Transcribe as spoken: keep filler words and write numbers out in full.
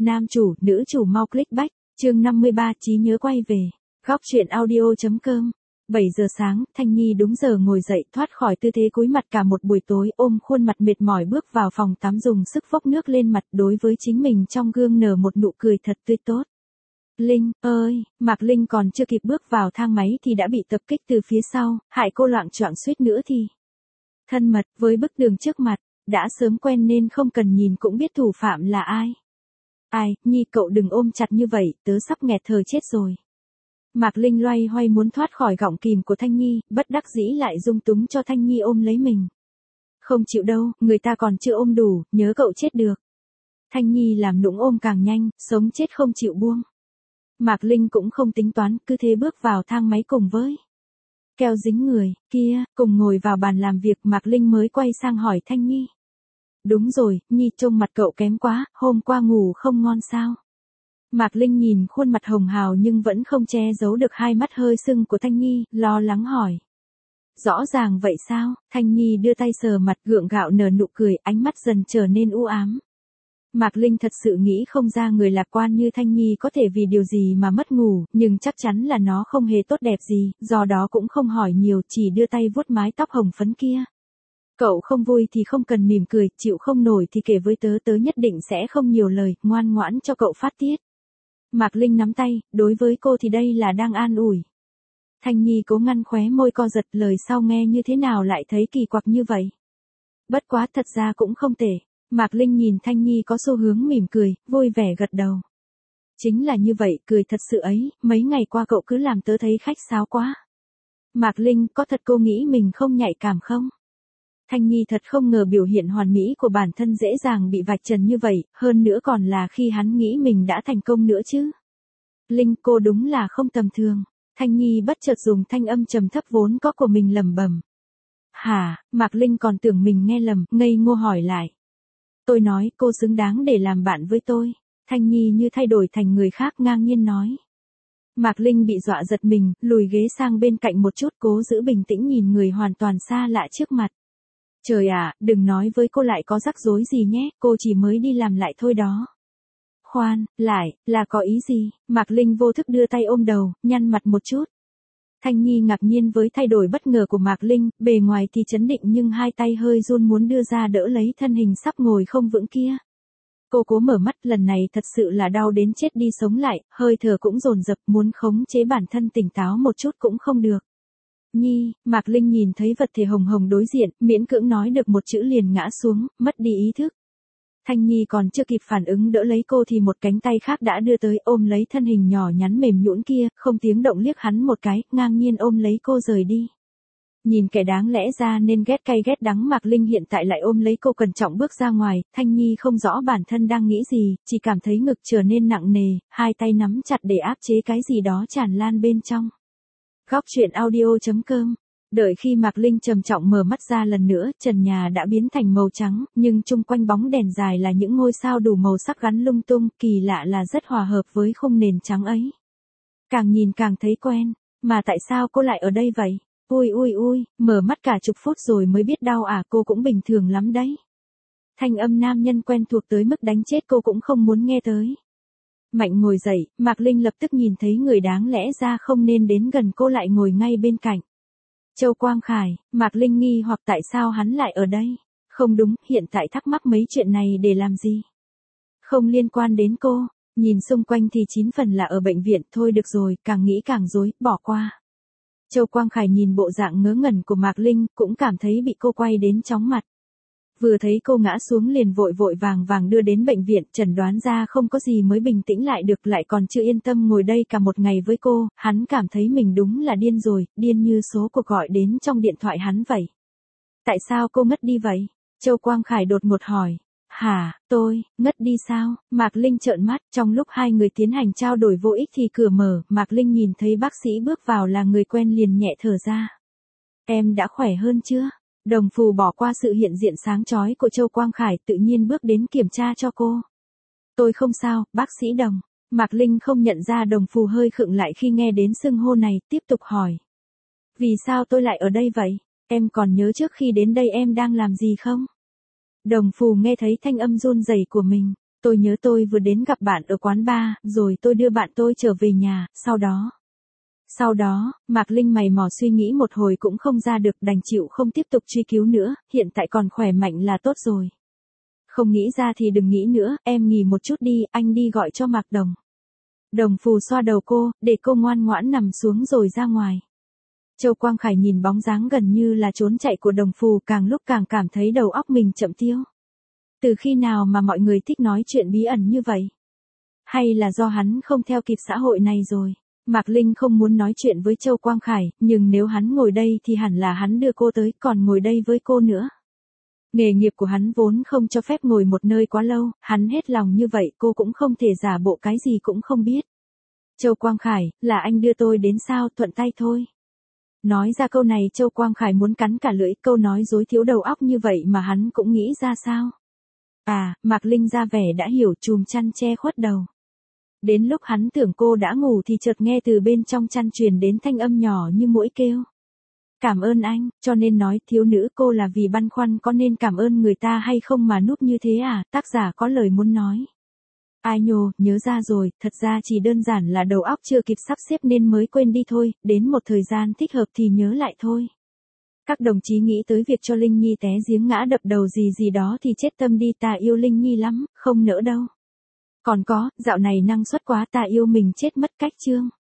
nam chủ, nữ chủ mau click back, chương năm mươi ba trí nhớ quay về. Góc truyện audio.com. bảy giờ sáng, Thanh Nhi đúng giờ ngồi dậy, thoát khỏi tư thế cúi mặt cả một buổi tối, ôm khuôn mặt mệt mỏi bước vào phòng tắm, dùng sức vốc nước lên mặt, đối với chính mình trong gương nở một nụ cười thật tươi tốt. Linh ơi, Mạc Linh còn chưa kịp bước vào thang máy thì đã bị tập kích từ phía sau, hại cô loạng choạng suýt nữa thì thân mật với bức tường trước mặt, đã sớm quen nên không cần nhìn cũng biết thủ phạm là ai. Ai, Nhi cậu đừng ôm chặt như vậy, tớ sắp nghẹt thở chết rồi. Mạc Linh loay hoay muốn thoát khỏi gọng kìm của Thanh Nhi, bất đắc dĩ lại dung túng cho Thanh Nhi ôm lấy mình. Không chịu đâu, người ta còn chưa ôm đủ, nhớ cậu chết được. Thanh Nhi làm nũng ôm càng nhanh, sống chết không chịu buông. Mạc Linh cũng không tính toán, cứ thế bước vào thang máy cùng với keo dính người, kia, cùng ngồi vào bàn làm việc. Mạc Linh mới quay sang hỏi Thanh Nhi. Đúng rồi, Nhi trông mặt cậu kém quá, hôm qua ngủ không ngon sao? Mạc Linh nhìn khuôn mặt hồng hào nhưng vẫn không che giấu được hai mắt hơi sưng của Thanh Nhi, lo lắng hỏi. Rõ ràng vậy sao? Thanh Nhi đưa tay sờ mặt, gượng gạo nở nụ cười, ánh mắt dần trở nên u ám. Mạc Linh thật sự nghĩ không ra người lạc quan như Thanh Nhi có thể vì điều gì mà mất ngủ, nhưng chắc chắn là nó không hề tốt đẹp gì, do đó cũng không hỏi nhiều, chỉ đưa tay vuốt mái tóc hồng phấn kia. Cậu không vui thì không cần mỉm cười, chịu không nổi thì kể với tớ, tớ nhất định sẽ không nhiều lời, ngoan ngoãn cho cậu phát tiết. Mạc Linh nắm tay, đối với cô thì đây là đang an ủi. Thanh Nhi cố ngăn khóe môi co giật, lời sau nghe như thế nào lại thấy kỳ quặc như vậy. Bất quá thật ra cũng không tệ. Mạc Linh nhìn Thanh Nhi có xu hướng mỉm cười, vui vẻ gật đầu. Chính là như vậy, cười thật sự ấy, mấy ngày qua cậu cứ làm tớ thấy khách sáo quá. Mạc Linh, có thật cô nghĩ mình không nhạy cảm không? Thanh Nhi thật không ngờ biểu hiện hoàn mỹ của bản thân dễ dàng bị vạch trần như vậy, hơn nữa còn là khi hắn nghĩ mình đã thành công nữa chứ. Linh, cô đúng là không tầm thường. Thanh Nhi bất chợt dùng thanh âm trầm thấp vốn có của mình lẩm bẩm. Hả? Mạc Linh còn tưởng mình nghe lầm, ngây ngô hỏi lại. Tôi nói, cô xứng đáng để làm bạn với tôi. Thanh Nhi như thay đổi thành người khác, ngang nhiên nói. Mạc Linh bị dọa giật mình, lùi ghế sang bên cạnh một chút, cố giữ bình tĩnh nhìn người hoàn toàn xa lạ trước mặt. Trời ạ, đừng nói với cô lại có rắc rối gì nhé, cô chỉ mới đi làm lại thôi đó. Khoan, lại, là có ý gì? Mạc Linh vô thức đưa tay ôm đầu, nhăn mặt một chút. Thanh Nhi ngạc nhiên với thay đổi bất ngờ của Mạc Linh, bề ngoài thì trấn định nhưng hai tay hơi run muốn đưa ra đỡ lấy thân hình sắp ngồi không vững kia. Cô cố mở mắt, lần này thật sự là đau đến chết đi sống lại, hơi thở cũng dồn dập, muốn khống chế bản thân tỉnh táo một chút cũng không được. Nhi, Mạc Linh nhìn thấy vật thể hồng hồng đối diện, miễn cưỡng nói được một chữ liền ngã xuống, mất đi ý thức. Thanh Nhi còn chưa kịp phản ứng đỡ lấy cô thì một cánh tay khác đã đưa tới, ôm lấy thân hình nhỏ nhắn mềm nhũn kia, không tiếng động liếc hắn một cái, ngang nhiên ôm lấy cô rời đi. Nhìn kẻ đáng lẽ ra nên ghét cay ghét đắng Mạc Linh hiện tại lại ôm lấy cô cẩn trọng bước ra ngoài, Thanh Nhi không rõ bản thân đang nghĩ gì, chỉ cảm thấy ngực trở nên nặng nề, hai tay nắm chặt để áp chế cái gì đó tràn lan bên trong. Góc truyện audio.com. Đợi khi Mạc Linh trầm trọng mở mắt ra lần nữa, trần nhà đã biến thành màu trắng, nhưng chung quanh bóng đèn dài là những ngôi sao đủ màu sắc gắn lung tung, kỳ lạ là rất hòa hợp với khung nền trắng ấy. Càng nhìn càng thấy quen, mà tại sao cô lại ở đây vậy? Ui ui ui, mở mắt cả chục phút rồi mới biết đau à, cô cũng bình thường lắm đấy. Thanh âm nam nhân quen thuộc tới mức đánh chết cô cũng không muốn nghe tới. Mạnh ngồi dậy, Mạc Linh lập tức nhìn thấy người đáng lẽ ra không nên đến gần cô lại ngồi ngay bên cạnh. Châu Quang Khải. Mạc Linh nghi hoặc tại sao hắn lại ở đây. Không đúng, hiện tại thắc mắc mấy chuyện này để làm gì? Không liên quan đến cô, nhìn xung quanh thì chín phần là ở bệnh viện, thôi được rồi, càng nghĩ càng rối, bỏ qua. Châu Quang Khải nhìn bộ dạng ngớ ngẩn của Mạc Linh, cũng cảm thấy bị cô quay đến chóng mặt. Vừa thấy cô ngã xuống liền vội vội vàng vàng đưa đến bệnh viện, chẩn đoán ra không có gì mới bình tĩnh lại được, lại còn chưa yên tâm ngồi đây cả một ngày với cô, hắn cảm thấy mình đúng là điên rồi, điên như số cuộc gọi đến trong điện thoại hắn vậy. Tại sao cô ngất đi vậy? Châu Quang Khải đột ngột hỏi. Hả, tôi, ngất đi sao? Mạc Linh trợn mắt, trong lúc hai người tiến hành trao đổi vô ích thì cửa mở, Mạc Linh nhìn thấy bác sĩ bước vào là người quen liền nhẹ thở ra. Em đã khỏe hơn chưa? Đồng Phù bỏ qua sự hiện diện sáng chói của Châu Quang Khải, tự nhiên bước đến kiểm tra cho cô. Tôi không sao, bác sĩ Đồng. Mạc Linh không nhận ra Đồng Phù hơi khựng lại khi nghe đến xưng hô này, tiếp tục hỏi. Vì sao tôi lại ở đây vậy? Em còn nhớ trước khi đến đây em đang làm gì không? Đồng Phù nghe thấy thanh âm run rẩy của mình, Tôi nhớ tôi vừa đến gặp bạn ở quán bar, rồi tôi đưa bạn tôi trở về nhà, sau đó. Sau đó, Mạc Linh mày mò suy nghĩ một hồi cũng không ra được, đành chịu không tiếp tục truy cứu nữa, hiện tại còn khỏe mạnh là tốt rồi. Không nghĩ ra thì đừng nghĩ nữa, em nghỉ một chút đi, anh đi gọi cho Mạc Đồng. Đồng Phù xoa đầu cô, để cô ngoan ngoãn nằm xuống rồi ra ngoài. Châu Quang Khải nhìn bóng dáng gần như là trốn chạy của Đồng Phù, càng lúc càng cảm thấy đầu óc mình chậm tiêu. Từ khi nào mà mọi người thích nói chuyện bí ẩn như vậy? Hay là do hắn không theo kịp xã hội này rồi? Mạc Linh không muốn nói chuyện với Châu Quang Khải, nhưng nếu hắn ngồi đây thì hẳn là hắn đưa cô tới, còn ngồi đây với cô nữa. Nghề nghiệp của hắn vốn không cho phép ngồi một nơi quá lâu, hắn hết lòng như vậy cô cũng không thể giả bộ cái gì cũng không biết. Châu Quang Khải, là anh đưa tôi đến sao, thuận tay thôi. Nói ra câu này Châu Quang Khải muốn cắn cả lưỡi, câu nói dối thiếu đầu óc như vậy mà hắn cũng nghĩ ra sao. À, Mạc Linh ra vẻ đã hiểu, chùm chăn che khuất đầu. Đến lúc hắn tưởng cô đã ngủ thì chợt nghe từ bên trong chăn truyền đến thanh âm nhỏ như muỗi kêu. Cảm ơn anh, cho nên nói thiếu nữ cô là vì băn khoăn có nên cảm ơn người ta hay không mà núp như thế à, tác giả có lời muốn nói. Ai nhồ, nhớ ra rồi, thật ra chỉ đơn giản là đầu óc chưa kịp sắp xếp nên mới quên đi thôi, đến một thời gian thích hợp thì nhớ lại thôi. Các đồng chí nghĩ tới việc cho Linh Nhi té giếng ngã đập đầu gì gì đó thì chết tâm đi, ta yêu Linh Nhi lắm, không nỡ đâu. Còn có, dạo này năng suất quá, ta yêu mình chết mất cách chương.